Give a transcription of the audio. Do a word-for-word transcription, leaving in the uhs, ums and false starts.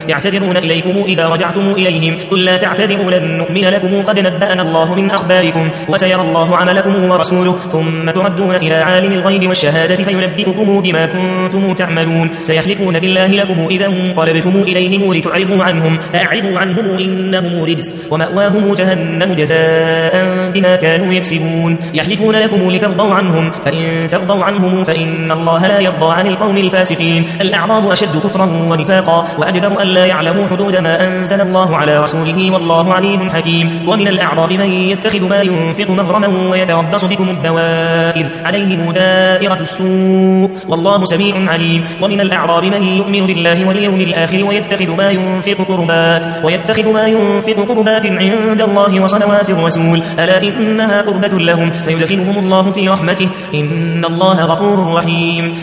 يعتذرون إليكم إذا رجعتم إليهم قل لا تعتذروا لن نؤمن لكم قد نبأنا الله من أخباركم وسيرى الله عملكم ورسوله ثم تردون إلى عالم الغيب والشهادة فينبئكم بما كنتم تعملون سيحلفون بالله لكم إذا انقلبتم إليهم لتعرضوا عنهم فأعرضوا عنهم إنهم رجس ومأواهم جهنم جزاء بما كانوا يكسبون يحلفون لكم لترضوا عنهم فإن ترضوا عنهم فإن الله لا يرضى عن القوم الفاسقين الأعراب أشد كفرا ونفاقا وأجدر أن لا يعلموا حدود ما أنزل الله على رسوله والله عليم حكيم ومن الأعراب من يتخذ ما ينفق مغرما ويتربص بكم الدوائر عليهم دائرة السوء والله سميع عليم ومن الأعراب من يؤمن بالله واليوم الآخر ويتخذ ما ينفق قربات ويتخذ ما ينفق قربات عند الله وصلوات الرسول ألا إنها قربة لهم سيدخلهم الله في رحمته إن الله غفور رحيم